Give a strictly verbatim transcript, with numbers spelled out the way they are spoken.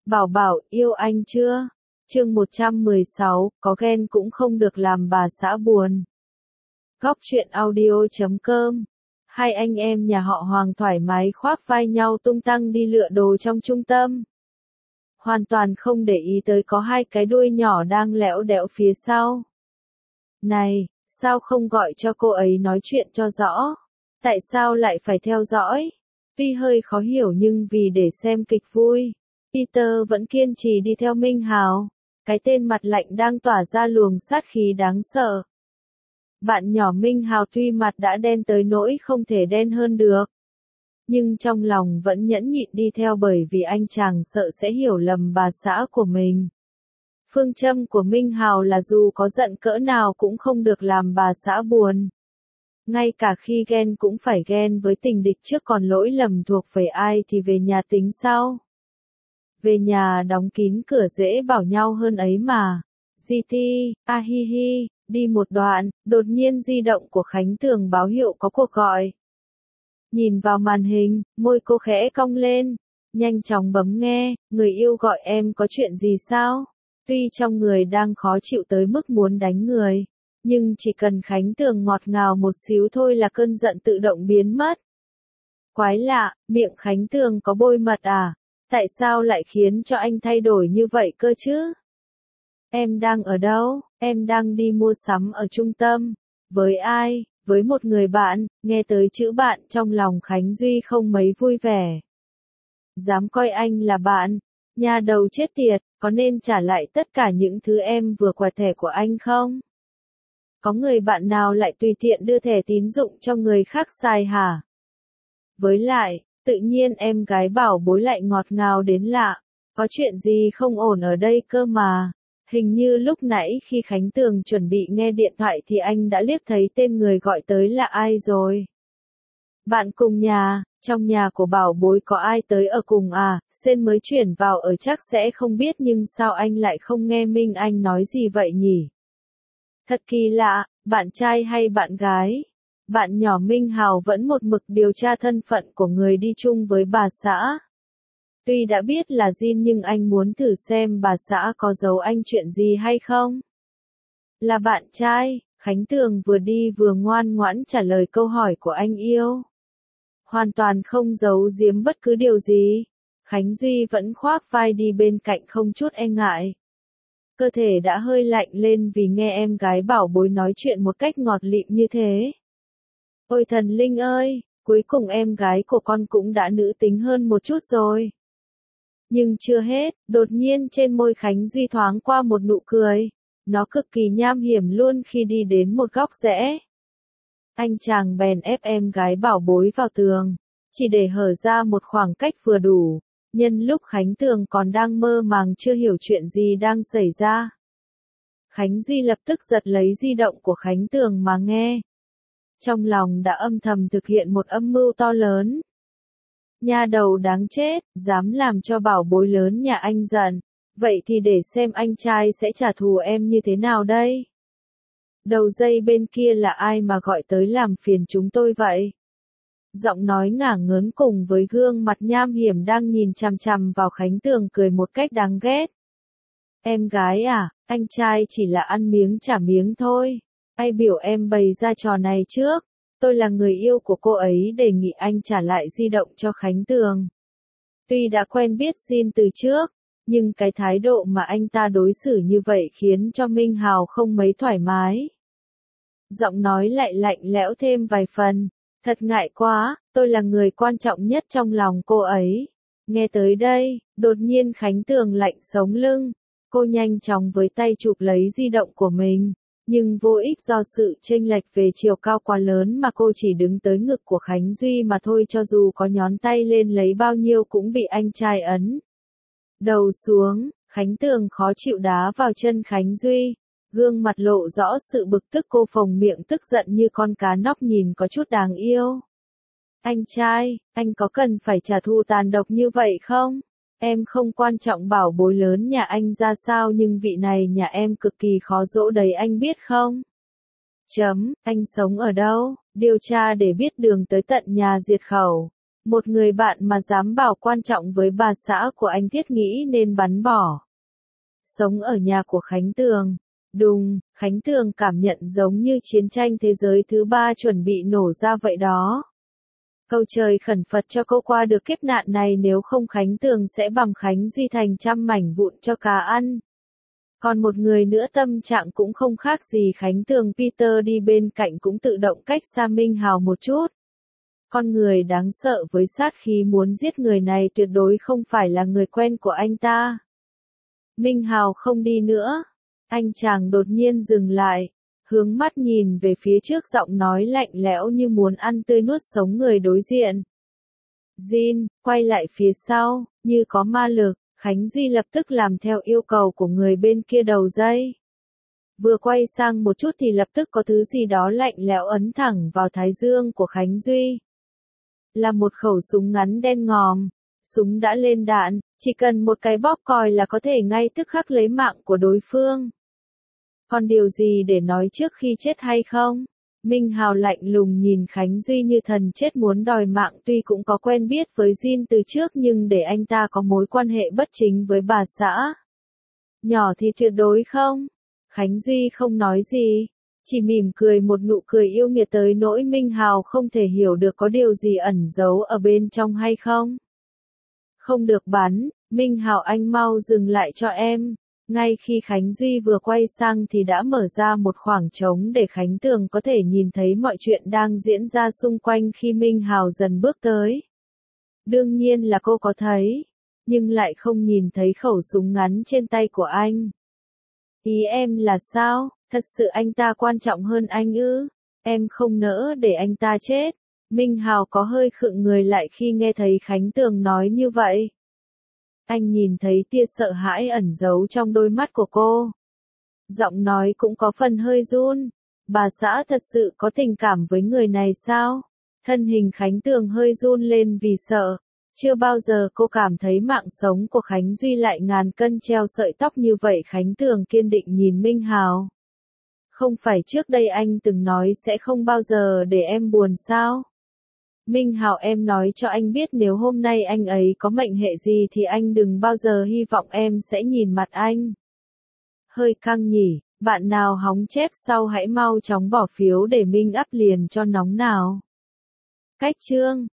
Bảo Bảo, yêu anh chưa? Chương một trăm mười sáu, có ghen cũng không được làm bà xã buồn. Góc truyện audio chấm com. Hai anh em nhà họ Hoàng thoải mái khoác vai nhau tung tăng đi lựa đồ trong trung tâm. Hoàn toàn không để ý tới có hai cái đuôi nhỏ đang lẽo đẽo phía sau. Này, sao không gọi cho cô ấy nói chuyện cho rõ? Tại sao lại phải theo dõi? Tuy hơi khó hiểu nhưng vì để xem kịch vui, Peter vẫn kiên trì đi theo Minh Hào. Cái tên mặt lạnh đang tỏa ra luồng sát khí đáng sợ. Bạn nhỏ Minh Hào tuy mặt đã đen tới nỗi không thể đen hơn được, nhưng trong lòng vẫn nhẫn nhịn đi theo bởi vì anh chàng sợ sẽ hiểu lầm bà xã của mình. Phương châm của Minh Hào là dù có giận cỡ nào cũng không được làm bà xã buồn. Ngay cả khi ghen cũng phải ghen với tình địch trước, còn lỗi lầm thuộc về ai thì về nhà tính sau. Về nhà đóng kín cửa dễ bảo nhau hơn ấy mà. giê tê, a hi hi, đi một đoạn, đột nhiên di động của Khánh Tường báo hiệu có cuộc gọi. Nhìn vào màn hình, môi cô khẽ cong lên, nhanh chóng bấm nghe, người yêu gọi em có chuyện gì sao? Tuy trong người đang khó chịu tới mức muốn đánh người, nhưng chỉ cần Khánh Tường ngọt ngào một xíu thôi là cơn giận tự động biến mất. Quái lạ, miệng Khánh Tường có bôi mật à? Tại sao lại khiến cho anh thay đổi như vậy cơ chứ? Em đang ở đâu? Em đang đi mua sắm ở trung tâm. Với ai? Với một người bạn. Nghe tới chữ bạn trong lòng Khánh Duy không mấy vui vẻ. Dám coi anh là bạn? Nhà đầu chết tiệt, có nên trả lại tất cả những thứ em vừa quẹt thẻ của anh không? Có người bạn nào lại tùy tiện đưa thẻ tín dụng cho người khác xài hả? Với lại, tự nhiên em gái Bảo Bối lại ngọt ngào đến lạ. Có chuyện gì không ổn ở đây cơ mà. Hình như lúc nãy khi Khánh Tường chuẩn bị nghe điện thoại thì anh đã liếc thấy tên người gọi tới là ai rồi. Bạn cùng nhà, trong nhà của Bảo Bối có ai tới ở cùng à? Sên mới chuyển vào ở chắc sẽ không biết, nhưng sao anh lại không nghe Minh Anh nói gì vậy nhỉ? Thật kỳ lạ, bạn trai hay bạn gái? Bạn nhỏ Minh Hào vẫn một mực điều tra thân phận của người đi chung với bà xã. Tuy đã biết là Jin nhưng anh muốn thử xem bà xã có giấu anh chuyện gì hay không. Là bạn trai, Khánh Tường vừa đi vừa ngoan ngoãn trả lời câu hỏi của anh yêu. Hoàn toàn không giấu giếm bất cứ điều gì. Khánh Duy vẫn khoác vai đi bên cạnh không chút e ngại. Cơ thể đã hơi lạnh lên vì nghe em gái Bảo Bối nói chuyện một cách ngọt lịm như thế. Ôi thần linh ơi, cuối cùng em gái của con cũng đã nữ tính hơn một chút rồi. Nhưng chưa hết, đột nhiên trên môi Khánh Duy thoáng qua một nụ cười. Nó cực kỳ nham hiểm luôn khi đi đến một góc rẽ. Anh chàng bèn ép em gái Bảo Bối vào tường, chỉ để hở ra một khoảng cách vừa đủ. Nhân lúc Khánh Tường còn đang mơ màng chưa hiểu chuyện gì đang xảy ra, Khánh Duy lập tức giật lấy di động của Khánh Tường mà nghe. Trong lòng đã âm thầm thực hiện một âm mưu to lớn. Nhà đầu đáng chết, dám làm cho Bảo Bối lớn nhà anh giận. Vậy thì để xem anh trai sẽ trả thù em như thế nào đây? Đầu dây bên kia là ai mà gọi tới làm phiền chúng tôi vậy? Giọng nói ngả ngớn cùng với gương mặt nham hiểm đang nhìn chằm chằm vào Khánh Tường cười một cách đáng ghét. Em gái à, anh trai chỉ là ăn miếng trả miếng thôi. Ai biểu em bày ra trò này trước? Tôi là người yêu của cô ấy, đề nghị anh trả lại di động cho Khánh Tường. Tuy đã quen biết Jin từ trước, nhưng cái thái độ mà anh ta đối xử như vậy khiến cho Minh Hào không mấy thoải mái. Giọng nói lại lạnh lẽo thêm vài phần. Thật ngại quá, tôi là người quan trọng nhất trong lòng cô ấy. Nghe tới đây, đột nhiên Khánh Tường lạnh sống lưng. Cô nhanh chóng với tay chụp lấy di động của mình. Nhưng vô ích, do sự chênh lệch về chiều cao quá lớn mà cô chỉ đứng tới ngực của Khánh Duy mà thôi, cho dù có nhón tay lên lấy bao nhiêu cũng bị anh trai ấn đầu xuống. Khánh Tường khó chịu đá vào chân Khánh Duy. Gương mặt lộ rõ sự bực tức, cô phồng miệng tức giận như con cá nóc nhìn có chút đáng yêu. Anh trai, anh có cần phải trả thù tàn độc như vậy không? Em không quan trọng Bảo Bối lớn nhà anh ra sao, nhưng vị này nhà em cực kỳ khó dỗ đấy, anh biết không? Chấm, anh sống ở đâu? Điều tra để biết đường tới tận nhà diệt khẩu. Một người bạn mà dám bảo quan trọng với bà xã của anh Thiết nghĩ nên bắn bỏ. Sống ở nhà của Khánh Tường. Đùng, Khánh Tường cảm nhận giống như chiến tranh thế giới thứ ba chuẩn bị nổ ra vậy đó. Cầu trời khẩn Phật cho cô qua được kiếp nạn này, nếu không Khánh Tường sẽ bằm Khánh Duy thành trăm mảnh vụn cho cá ăn. Còn một người nữa tâm trạng cũng không khác gì Khánh Tường, Peter đi bên cạnh cũng tự động cách xa Minh Hào một chút. Con người đáng sợ với sát khí muốn giết người này tuyệt đối không phải là người quen của anh ta. Minh Hào không đi nữa. Anh chàng đột nhiên dừng lại, hướng mắt nhìn về phía trước, giọng nói lạnh lẽo như muốn ăn tươi nuốt sống người đối diện. Jin, quay lại phía sau, như có ma lực, Khánh Duy lập tức làm theo yêu cầu của người bên kia đầu dây. Vừa quay sang một chút thì lập tức có thứ gì đó lạnh lẽo ấn thẳng vào thái dương của Khánh Duy. Là một khẩu súng ngắn đen ngòm. Súng đã lên đạn, chỉ cần một cái bóp còi là có thể ngay tức khắc lấy mạng của đối phương. Còn điều gì để nói trước khi chết hay không? Minh Hào lạnh lùng nhìn Khánh Duy như thần chết muốn đòi mạng, tuy cũng có quen biết với Jin từ trước nhưng để anh ta có mối quan hệ bất chính với bà xã nhỏ thì tuyệt đối không. Khánh Duy không nói gì, chỉ mỉm cười một nụ cười yêu nghiệt tới nỗi Minh Hào không thể hiểu được có điều gì ẩn giấu ở bên trong hay không. Không được bắn, Minh Hào anh mau dừng lại cho em. Ngay khi Khánh Duy vừa quay sang thì đã mở ra một khoảng trống để Khánh Tường có thể nhìn thấy mọi chuyện đang diễn ra xung quanh khi Minh Hào dần bước tới. Đương nhiên là cô có thấy, nhưng lại không nhìn thấy khẩu súng ngắn trên tay của anh. Ý em là sao? Thật sự anh ta quan trọng hơn anh ư? Em không nỡ để anh ta chết. Minh Hào có hơi khựng người lại khi nghe thấy Khánh Tường nói như vậy. Anh nhìn thấy tia sợ hãi ẩn giấu trong đôi mắt của cô. Giọng nói cũng có phần hơi run. Bà xã thật sự có tình cảm với người này sao? Thân hình Khánh Tường hơi run lên vì sợ. Chưa bao giờ cô cảm thấy mạng sống của Khánh Duy lại ngàn cân treo sợi tóc như vậy. Khánh Tường kiên định nhìn Minh Hào. Không phải trước đây anh từng nói sẽ không bao giờ để em buồn sao? Minh Hào, em nói cho anh biết nếu hôm nay anh ấy có mệnh hệ gì thì anh đừng bao giờ hy vọng em sẽ nhìn mặt anh. Hơi căng nhỉ, bạn nào hóng chép sau hãy mau chóng bỏ phiếu để Minh up liền cho nóng nào. Cách chương